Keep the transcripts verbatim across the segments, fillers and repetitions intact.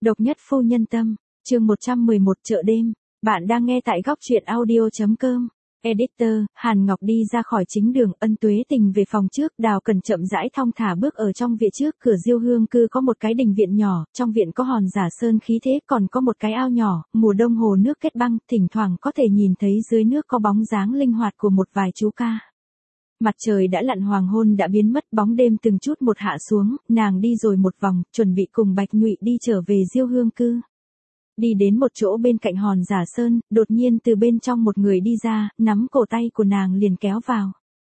Độc nhất phu nhân tâm, chương một trăm mười một chợ đêm. Bạn đang nghe tại góc truyện audio chấm com. Editor, Hàn Ngọc đi ra khỏi chính đường, Ân Tuế Tình về phòng trước, Đào Cẩn chậm rãi thong thả bước ở trong viện trước cửa Diêu Hương cư có một cái đình viện nhỏ, trong viện có hòn giả sơn khí thế, còn có một cái ao nhỏ, mùa đông hồ nước kết băng, thỉnh thoảng có thể nhìn thấy dưới nước có bóng dáng linh hoạt của một vài chú ca. Mặt trời đã lặn, hoàng hôn đã biến mất, bóng đêm từng chút một hạ xuống, nàng đi rồi một vòng, chuẩn bị cùng Bạch Nhụy đi trở về Diêu Hương cư. Đi đến một chỗ bên cạnh hòn giả sơn, đột nhiên từ bên trong một người đi ra, nắm cổ tay của nàng liền kéo vào.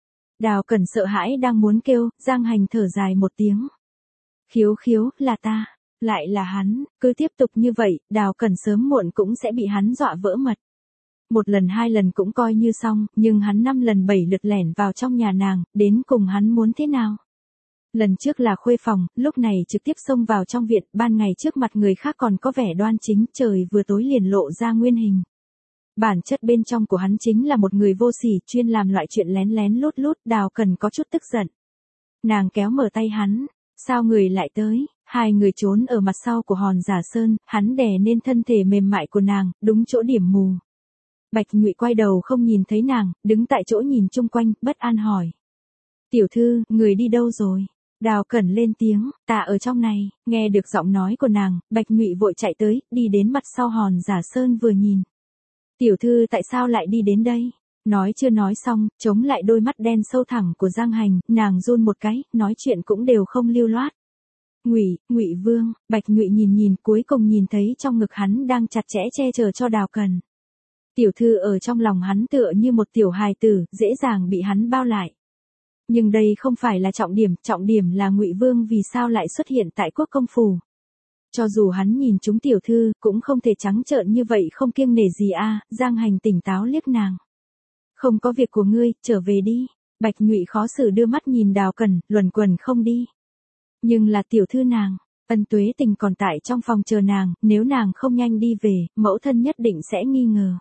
Đào Cẩn sợ hãi đang muốn kêu, Giang Hành thở dài một tiếng. Khiếu khiếu, là ta, lại là hắn, cứ tiếp tục như vậy, Đào Cẩn sớm muộn cũng sẽ bị hắn dọa vỡ mật. Một lần hai lần cũng coi như xong, nhưng hắn năm lần bảy lượt lẻn vào trong nhà nàng, đến cùng hắn muốn thế nào? Lần trước là khuê phòng, lúc này trực tiếp xông vào trong viện, ban ngày trước mặt người khác còn có vẻ đoan chính, trời vừa tối liền lộ ra nguyên hình. Bản chất bên trong của hắn chính là một người vô sỉ, chuyên làm loại chuyện lén lén lút lút, Đào Cẩn có chút tức giận. Nàng kéo mở tay hắn, sao người lại tới? Hai người trốn ở mặt sau của hòn giả sơn, hắn đè nên thân thể mềm mại của nàng, đúng chỗ điểm mù. Bạch Nhụy quay đầu không nhìn thấy nàng, đứng tại chỗ nhìn chung quanh, bất an hỏi. Tiểu thư, người đi đâu rồi? Đào Cẩn lên tiếng, ta ở trong này, nghe được giọng nói của nàng, Bạch Nhụy vội chạy tới, đi đến mặt sau hòn giả sơn vừa nhìn. Tiểu thư tại sao lại đi đến đây? Nói chưa nói xong, chống lại đôi mắt đen sâu thẳm của Giang Hành, nàng run một cái, nói chuyện cũng đều không lưu loát. Ngụy, Ngụy Vương, Bạch Nhụy nhìn nhìn, cuối cùng nhìn thấy trong ngực hắn đang chặt chẽ che chở cho Đào Cẩn. Tiểu thư ở trong lòng hắn tựa như một tiểu hài tử, dễ dàng bị hắn bao lại. Nhưng đây không phải là trọng điểm, trọng điểm là Ngụy Vương vì sao lại xuất hiện tại quốc công phủ. Cho dù hắn nhìn chúng tiểu thư, cũng không thể trắng trợn như vậy không kiêng nể gì a. Giang Hành tỉnh táo liếc nàng. Không có việc của ngươi, trở về đi. Bạch Nhụy khó xử đưa mắt nhìn Đào Cẩn, luẩn quẩn không đi. Nhưng là tiểu thư nàng, Ân Tuế Tình còn tại trong phòng chờ nàng, nếu nàng không nhanh đi về, mẫu thân nhất định sẽ nghi ngờ.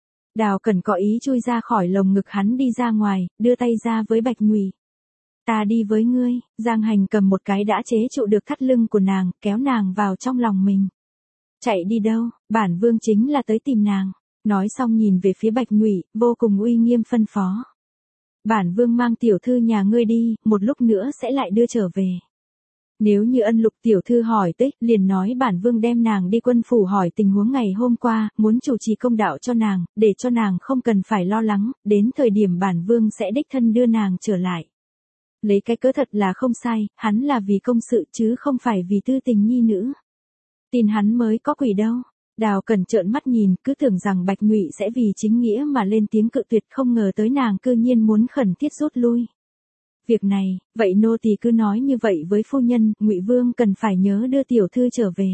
Đào Cẩn có ý chui ra khỏi lồng ngực hắn đi ra ngoài, đưa tay ra với Bạch Nhụy. Ta đi với ngươi. Giang Hành cầm một cái đã chế trụ được thắt lưng của nàng, kéo nàng vào trong lòng mình. Chạy đi đâu, bản vương chính là tới tìm nàng. Nói xong nhìn về phía Bạch Nhụy, vô cùng uy nghiêm phân phó. Bản vương mang tiểu thư nhà ngươi đi, một lúc nữa sẽ lại đưa trở về. Nếu như Ân Lục tiểu thư hỏi tích, liền nói bản vương đem nàng đi quân phủ hỏi tình huống ngày hôm qua, muốn chủ trì công đạo cho nàng, để cho nàng không cần phải lo lắng, đến thời điểm bản vương sẽ đích thân đưa nàng trở lại. Lấy cái cớ thật là không sai, hắn là vì công sự chứ không phải vì tư tình nhi nữ. Tin hắn mới có quỷ đâu. Đào Cẩn trợn mắt nhìn, cứ tưởng rằng Bạch Nhụy sẽ vì chính nghĩa mà lên tiếng cự tuyệt, không ngờ tới nàng cư nhiên muốn khẩn thiết rút lui. Việc này, vậy nô tỳ cứ nói như vậy với phu nhân, Ngụy Vương cần phải nhớ đưa tiểu thư trở về.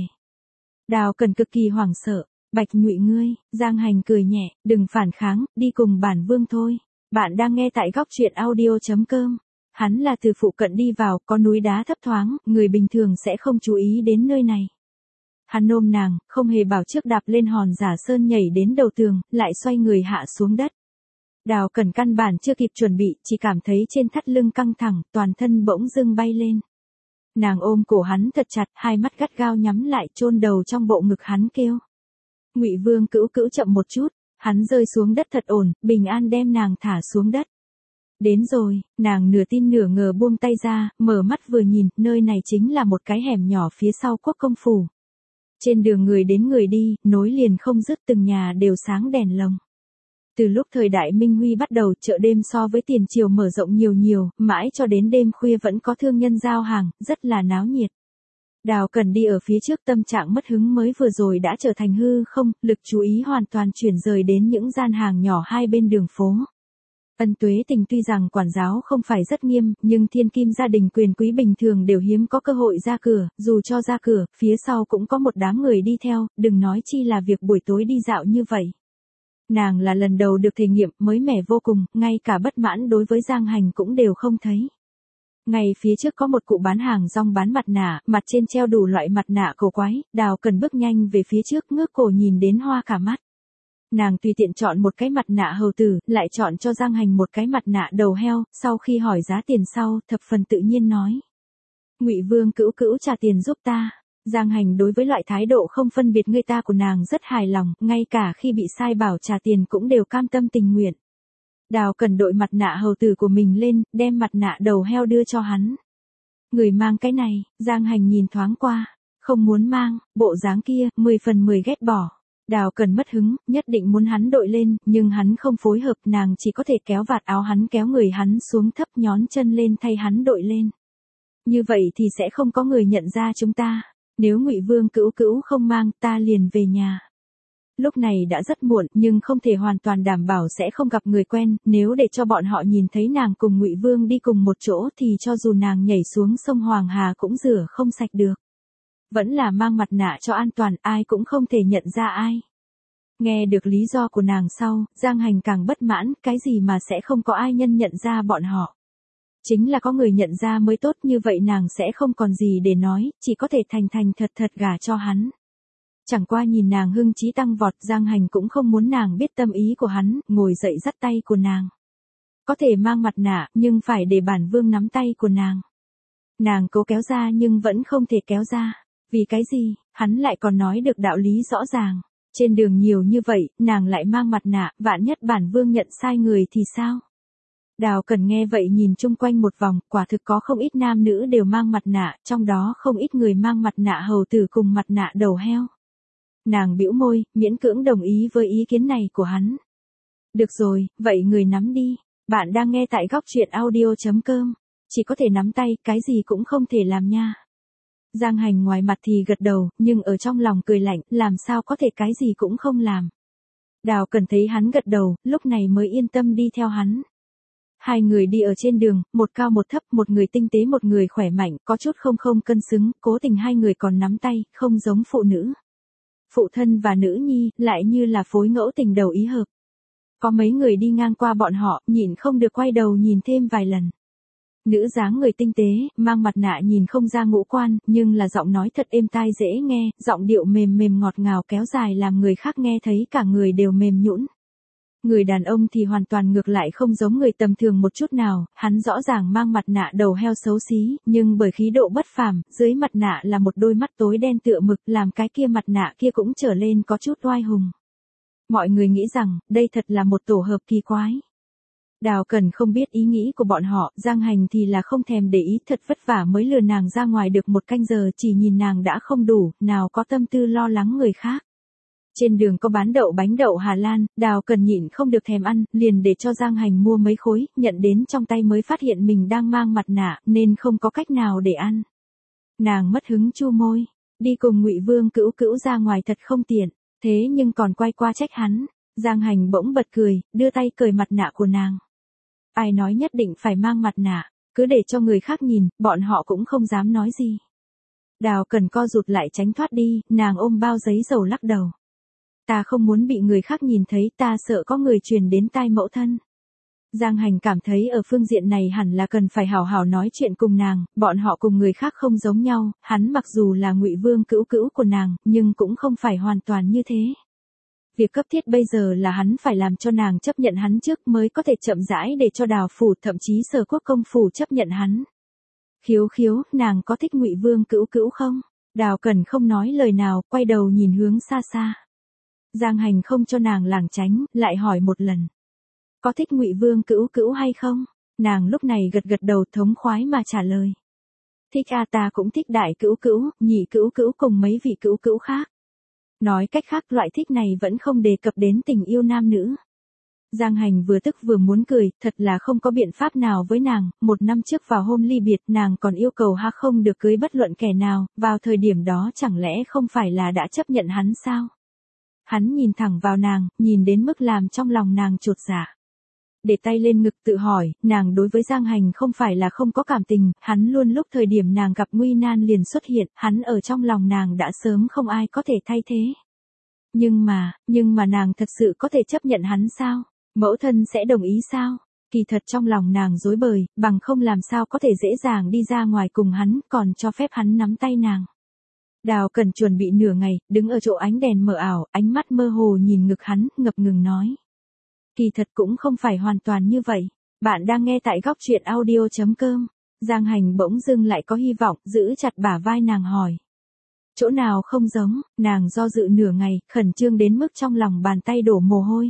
Đào Cẩn cực kỳ hoảng sợ, Bạch Nhụy ngươi, Giang Hành cười nhẹ, đừng phản kháng, đi cùng bản vương thôi. Bạn đang nghe tại góc truyện audio chấm com. Hắn là từ phụ cận đi vào, có núi đá thấp thoáng, người bình thường sẽ không chú ý đến nơi này. Hắn ôm nàng, không hề bảo trước đạp lên hòn giả sơn nhảy đến đầu tường, lại xoay người hạ xuống đất. Đào Cẩn căn bản chưa kịp chuẩn bị, chỉ cảm thấy trên thắt lưng căng thẳng, toàn thân bỗng dưng bay lên. Nàng ôm cổ hắn thật chặt, hai mắt gắt gao nhắm lại, chôn đầu trong bộ ngực hắn kêu. Ngụy Vương cữu cữu chậm một chút, hắn rơi xuống đất thật ổn, bình an đem nàng thả xuống đất. Đến rồi, nàng nửa tin nửa ngờ buông tay ra, mở mắt vừa nhìn, nơi này chính là một cái hẻm nhỏ phía sau quốc công phủ. Trên đường người đến người đi, nối liền không dứt, từng nhà đều sáng đèn lồng. Từ lúc thời đại Minh Huy bắt đầu, chợ đêm so với tiền triều mở rộng nhiều nhiều, mãi cho đến đêm khuya vẫn có thương nhân giao hàng, rất là náo nhiệt. Đào Cẩn đi ở phía trước, tâm trạng mất hứng mới vừa rồi đã trở thành hư không, lực chú ý hoàn toàn chuyển rời đến những gian hàng nhỏ hai bên đường phố. Ân Tuế Tình tuy rằng quản giáo không phải rất nghiêm, nhưng thiên kim gia đình quyền quý bình thường đều hiếm có cơ hội ra cửa, dù cho ra cửa, phía sau cũng có một đám người đi theo, đừng nói chi là việc buổi tối đi dạo như vậy. Nàng là lần đầu được thể nghiệm, mới mẻ vô cùng, ngay cả bất mãn đối với Giang Hành cũng đều không thấy. Ngay phía trước có một cụ bán hàng rong bán mặt nạ, mặt trên treo đủ loại mặt nạ cổ quái, Đào Cẩn bước nhanh về phía trước, ngước cổ nhìn đến hoa cả mắt. Nàng tùy tiện chọn một cái mặt nạ hầu tử, lại chọn cho Giang Hành một cái mặt nạ đầu heo, sau khi hỏi giá tiền sau, thập phần tự nhiên nói. Ngụy Vương cữu cữu trả tiền giúp ta. Giang Hành đối với loại thái độ không phân biệt người ta của nàng rất hài lòng, ngay cả khi bị sai bảo trả tiền cũng đều cam tâm tình nguyện. Đào Cần đội mặt nạ hầu tử của mình lên, đem mặt nạ đầu heo đưa cho hắn. Người mang cái này, Giang Hành nhìn thoáng qua, không muốn mang, bộ dáng kia, mười phần mười ghét bỏ. Đào Cần mất hứng, nhất định muốn hắn đội lên, nhưng hắn không phối hợp, nàng chỉ có thể kéo vạt áo hắn, kéo người hắn xuống thấp, nhón chân lên thay hắn đội lên. Như vậy thì sẽ không có người nhận ra chúng ta. Nếu Ngụy Vương Cữu Cữu không mang, ta liền về nhà. Lúc này đã rất muộn, nhưng không thể hoàn toàn đảm bảo sẽ không gặp người quen, nếu để cho bọn họ nhìn thấy nàng cùng Ngụy Vương đi cùng một chỗ thì cho dù nàng nhảy xuống sông Hoàng Hà cũng rửa không sạch được. Vẫn là mang mặt nạ cho an toàn, ai cũng không thể nhận ra ai. Nghe được lý do của nàng sau, Giang Hành càng bất mãn, cái gì mà sẽ không có ai nhân nhận ra bọn họ. Chính là có người nhận ra mới tốt, như vậy nàng sẽ không còn gì để nói, chỉ có thể thành thành thật thật gả cho hắn. Chẳng qua nhìn nàng hưng trí tăng vọt, Giang Hành cũng không muốn nàng biết tâm ý của hắn, ngồi dậy dắt tay của nàng. Có thể mang mặt nạ, nhưng phải để bản vương nắm tay của nàng. Nàng cố kéo ra nhưng vẫn không thể kéo ra. Vì cái gì, hắn lại còn nói được đạo lý rõ ràng. Trên đường nhiều như vậy, nàng lại mang mặt nạ, vạn nhất bản vương nhận sai người thì sao? Đào Cần nghe vậy nhìn chung quanh một vòng, quả thực có không ít nam nữ đều mang mặt nạ, trong đó không ít người mang mặt nạ hầu tử cùng mặt nạ đầu heo. Nàng bĩu môi, miễn cưỡng đồng ý với ý kiến này của hắn. Được rồi, vậy người nắm đi. Bạn đang nghe tại góc truyện audio chấm com. Chỉ có thể nắm tay, cái gì cũng không thể làm nha. Giang Hành ngoài mặt thì gật đầu, nhưng ở trong lòng cười lạnh, làm sao có thể cái gì cũng không làm. Đào Cần thấy hắn gật đầu, lúc này mới yên tâm đi theo hắn. Hai người đi ở trên đường, một cao một thấp, một người tinh tế một người khỏe mạnh, có chút không không cân xứng, cố tình hai người còn nắm tay, không giống phụ nữ. Phụ thân và nữ nhi, lại như là phối ngẫu tình đầu ý hợp. Có mấy người đi ngang qua bọn họ, nhìn không được quay đầu nhìn thêm vài lần. Nữ dáng người tinh tế, mang mặt nạ nhìn không ra ngũ quan, nhưng là giọng nói thật êm tai dễ nghe, giọng điệu mềm mềm ngọt ngào kéo dài làm người khác nghe thấy cả người đều mềm nhũn. Người đàn ông thì hoàn toàn ngược lại, không giống người tầm thường một chút nào, hắn rõ ràng mang mặt nạ đầu heo xấu xí, nhưng bởi khí độ bất phàm, dưới mặt nạ là một đôi mắt tối đen tựa mực, làm cái kia mặt nạ kia cũng trở lên có chút oai hùng. Mọi người nghĩ rằng, đây thật là một tổ hợp kỳ quái. Đào Cần không biết ý nghĩ của bọn họ, Giang Hành thì là không thèm để ý, thật vất vả mới lừa nàng ra ngoài được một canh giờ, chỉ nhìn nàng đã không đủ, nào có tâm tư lo lắng người khác. Trên đường có bán đậu bánh đậu Hà Lan, Đào Cần nhịn không được thèm ăn, liền để cho Giang Hành mua mấy khối, nhận đến trong tay mới phát hiện mình đang mang mặt nạ, nên không có cách nào để ăn. Nàng mất hứng chu môi, đi cùng Ngụy Vương Cữu Cữu ra ngoài thật không tiện, thế nhưng còn quay qua trách hắn. Giang Hành bỗng bật cười, đưa tay cởi mặt nạ của nàng. Ai nói nhất định phải mang mặt nạ, cứ để cho người khác nhìn, bọn họ cũng không dám nói gì. Đào Cần co rụt lại tránh thoát đi, nàng ôm bao giấy dầu lắc đầu. Ta không muốn bị người khác nhìn thấy, ta sợ có người truyền đến tai mẫu thân. Giang Hành cảm thấy ở phương diện này hẳn là cần phải hào hào nói chuyện cùng nàng, bọn họ cùng người khác không giống nhau, hắn mặc dù là Ngụy Vương Cữu Cữu của nàng, nhưng cũng không phải hoàn toàn như thế. Việc cấp thiết bây giờ là hắn phải làm cho nàng chấp nhận hắn trước mới có thể chậm rãi để cho Đào phủ thậm chí Sở Quốc công phủ chấp nhận hắn. Khiếu khiếu, nàng có thích Ngụy Vương Cữu Cữu không? Đào Cần không nói lời nào, quay đầu nhìn hướng xa xa. Giang Hành không cho nàng lảng tránh, lại hỏi một lần. Có thích Ngụy Vương Cữu Cữu hay không? Nàng lúc này gật gật đầu thống khoái mà trả lời. Thích a, ta cũng thích Đại Cữu Cữu, Nhị Cữu Cữu cùng mấy vị cữu cữu khác. Nói cách khác, loại thích này vẫn không đề cập đến tình yêu nam nữ. Giang Hành vừa tức vừa muốn cười, thật là không có biện pháp nào với nàng, một năm trước vào hôm ly biệt nàng còn yêu cầu ha không được cưới bất luận kẻ nào, vào thời điểm đó chẳng lẽ không phải là đã chấp nhận hắn sao? Hắn nhìn thẳng vào nàng, nhìn đến mức làm trong lòng nàng chột dạ. Để tay lên ngực tự hỏi, nàng đối với Giang Hành không phải là không có cảm tình, hắn luôn lúc thời điểm nàng gặp nguy nan liền xuất hiện, hắn ở trong lòng nàng đã sớm không ai có thể thay thế. Nhưng mà, nhưng mà nàng thật sự có thể chấp nhận hắn sao? Mẫu thân sẽ đồng ý sao? Kỳ thật trong lòng nàng rối bời, bằng không làm sao có thể dễ dàng đi ra ngoài cùng hắn, còn cho phép hắn nắm tay nàng. Đào Cần chuẩn bị nửa ngày, đứng ở chỗ ánh đèn mờ ảo, ánh mắt mơ hồ nhìn ngực hắn, ngập ngừng nói. Kỳ thật cũng không phải hoàn toàn như vậy. Bạn đang nghe tại góc truyện audio chấm com. Giang Hành bỗng dưng lại có hy vọng, giữ chặt bả vai nàng hỏi. Chỗ nào không giống, nàng do dự nửa ngày, khẩn trương đến mức trong lòng bàn tay đổ mồ hôi.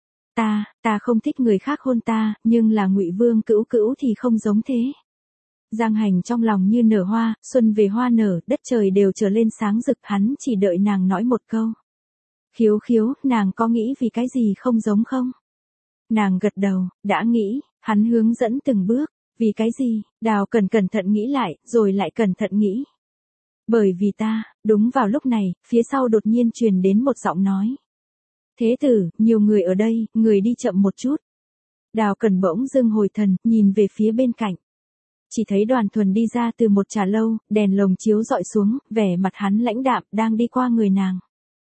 Ta, ta không thích người khác hôn ta, nhưng là Ngụy Vương Cữu Cữu thì không giống thế. Giang Hành trong lòng như nở hoa, xuân về hoa nở, đất trời đều trở lên sáng rực, hắn chỉ đợi nàng nói một câu. Khiếu khiếu, nàng có nghĩ vì cái gì không giống không? Nàng gật đầu, đã nghĩ, hắn hướng dẫn từng bước, vì cái gì, Đào Cẩn cẩn thận nghĩ lại, rồi lại cẩn thận nghĩ. Bởi vì ta, đúng vào lúc này, phía sau đột nhiên truyền đến một giọng nói. Thế tử, nhiều người ở đây, người đi chậm một chút. Đào Cẩn bỗng dưng hồi thần, nhìn về phía bên cạnh. Chỉ thấy Đoàn Thuần đi ra từ một trà lâu, đèn lồng chiếu dọi xuống, vẻ mặt hắn lãnh đạm, đang đi qua người nàng.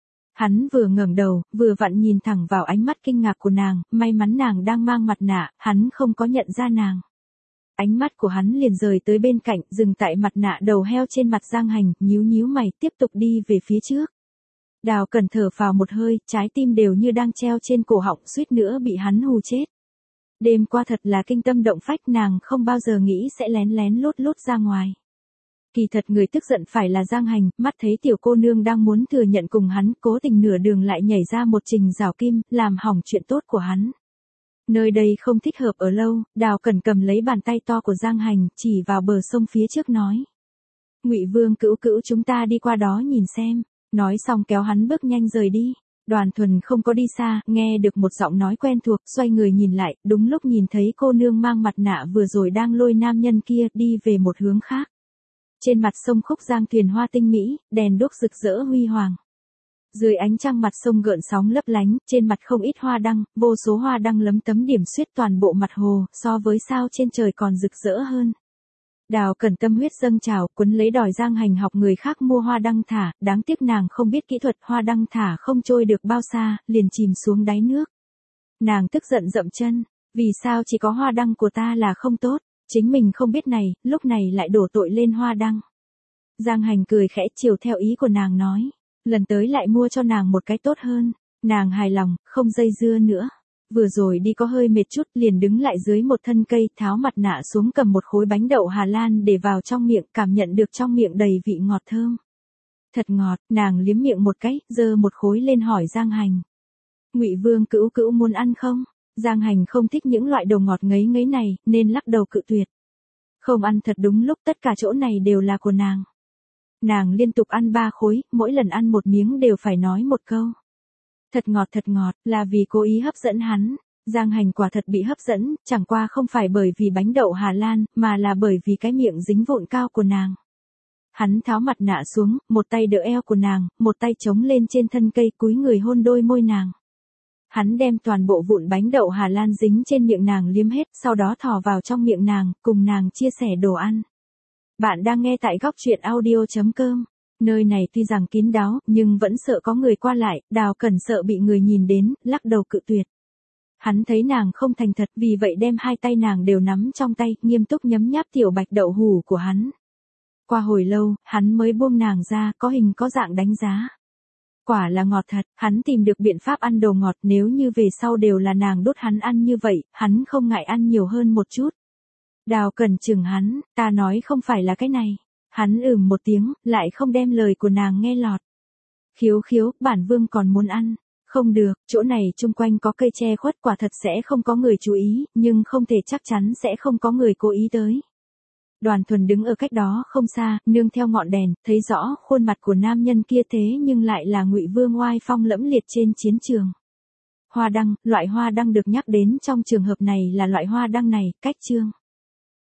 Hắn vừa ngẩng đầu, vừa vặn nhìn thẳng vào ánh mắt kinh ngạc của nàng, may mắn nàng đang mang mặt nạ, hắn không có nhận ra nàng. Ánh mắt của hắn liền rời tới bên cạnh, dừng tại mặt nạ đầu heo trên mặt Giang Hành, nhíu nhíu mày, tiếp tục đi về phía trước. Đào Cẩn thở phào một hơi, trái tim đều như đang treo trên cổ họng, suýt nữa bị hắn hù chết. Đêm qua thật là kinh tâm động phách, nàng không bao giờ nghĩ sẽ lén lén lút lút ra ngoài. Kỳ thật người tức giận phải là Giang Hành, mắt thấy tiểu cô nương đang muốn thừa nhận cùng hắn, cố tình nửa đường lại nhảy ra một trình rào kim, làm hỏng chuyện tốt của hắn. Nơi đây không thích hợp ở lâu, Đào Cẩn cầm lấy bàn tay to của Giang Hành, chỉ vào bờ sông phía trước nói. Ngụy Vương Cữu Cữu, chúng ta đi qua đó nhìn xem. Nói xong kéo hắn bước nhanh rời đi. Đoàn Thuần không có đi xa, nghe được một giọng nói quen thuộc, xoay người nhìn lại, đúng lúc nhìn thấy cô nương mang mặt nạ vừa rồi đang lôi nam nhân kia đi về một hướng khác. Trên mặt sông khúc giang thuyền hoa tinh mỹ, đèn đuốc rực rỡ huy hoàng. Dưới ánh trăng mặt sông gợn sóng lấp lánh, trên mặt không ít hoa đăng, vô số hoa đăng lấm tấm điểm xuyết toàn bộ mặt hồ, so với sao trên trời còn rực rỡ hơn. Đào Cẩn tâm huyết dâng trào, quấn lấy đòi Giang Hành học người khác mua hoa đăng thả, đáng tiếc nàng không biết kỹ thuật, hoa đăng thả không trôi được bao xa, liền chìm xuống đáy nước. Nàng tức giận dậm chân, vì sao chỉ có hoa đăng của ta là không tốt, chính mình không biết này, lúc này lại đổ tội lên hoa đăng. Giang Hành cười khẽ chiều theo ý của nàng nói, lần tới lại mua cho nàng một cái tốt hơn. Nàng hài lòng, không dây dưa nữa. Vừa rồi đi có hơi mệt chút, liền đứng lại dưới một thân cây, tháo mặt nạ xuống, cầm một khối bánh đậu Hà Lan để vào trong miệng, cảm nhận được trong miệng đầy vị ngọt thơm. Thật ngọt, nàng liếm miệng một cái, giơ một khối lên hỏi Giang Hành. Ngụy Vương Cữu Cữu muốn ăn không? Giang Hành không thích những loại đồ ngọt ngấy ngấy này, nên lắc đầu cự tuyệt. Không ăn. Thật đúng lúc tất cả chỗ này đều là của nàng. Nàng liên tục ăn ba khối, mỗi lần ăn một miếng đều phải nói một câu. Thật ngọt thật ngọt, là vì cố ý hấp dẫn hắn. Giang Hành quả thật bị hấp dẫn, chẳng qua không phải bởi vì bánh đậu Hà Lan, mà là bởi vì cái miệng dính vụn cao của nàng. Hắn tháo mặt nạ xuống, một tay đỡ eo của nàng, một tay chống lên trên thân cây, cúi người hôn đôi môi nàng. Hắn đem toàn bộ vụn bánh đậu Hà Lan dính trên miệng nàng liếm hết, sau đó thò vào trong miệng nàng, cùng nàng chia sẻ đồ ăn. Bạn đang nghe tại góc truyện audio chấm com. Nơi này tuy rằng kín đáo, nhưng vẫn sợ có người qua lại, Đào Cẩn sợ bị người nhìn đến, lắc đầu cự tuyệt. Hắn thấy nàng không thành thật, vì vậy đem hai tay nàng đều nắm trong tay, nghiêm túc nhấm nháp tiểu bạch đậu hủ của hắn. Qua hồi lâu, hắn mới buông nàng ra, có hình có dạng đánh giá. Quả là ngọt thật, hắn tìm được biện pháp ăn đồ ngọt, nếu như về sau đều là nàng đốt hắn ăn như vậy, hắn không ngại ăn nhiều hơn một chút. Đào Cẩn chừng hắn, ta nói không phải là cái này. Hắn ừm một tiếng, lại không đem lời của nàng nghe lọt. Khiếu khiếu, bản vương còn muốn ăn. Không được, chỗ này chung quanh có cây che khuất, quả thật sẽ không có người chú ý, nhưng không thể chắc chắn sẽ không có người cố ý tới. Đoàn Thuần đứng ở cách đó không xa, nương theo ngọn đèn, thấy rõ khuôn mặt của nam nhân kia, thế nhưng lại là Ngụy Vương oai phong lẫm liệt trên chiến trường. Hoa đăng, loại hoa đăng được nhắc đến trong trường hợp này là loại hoa đăng này, cách chương.